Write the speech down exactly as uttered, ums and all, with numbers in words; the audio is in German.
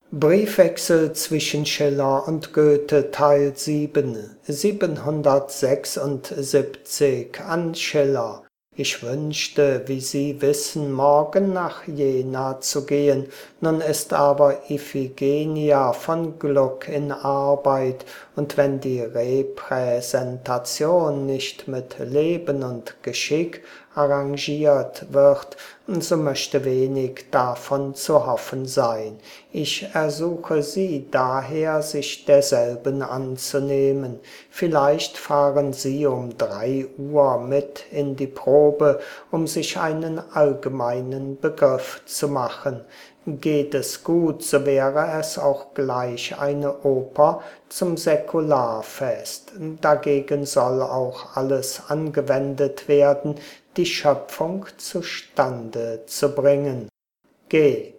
Briefwechsel zwischen Schiller und Goethe Teil sieben, siebenhundertsechsundsiebzig an Schiller. Ich wünschte, wie Sie wissen, morgen nach Jena zu gehen. Nun ist aber Iphigenia von Gluck in Arbeit, und wenn die Repräsentation nicht mit Leben und Geschick arrangiert wird, so möchte wenig davon zu hoffen sein. Ich ersuche Sie daher, sich derselben anzunehmen. Vielleicht fahren Sie um drei Uhr mit in die Probe, um sich einen allgemeinen Begriff zu machen. Geht es gut, so wäre es auch gleich eine Oper zum Säkularfest. Dagegen soll auch alles angewendet werden, die Schöpfung zustande zu bringen. Geh!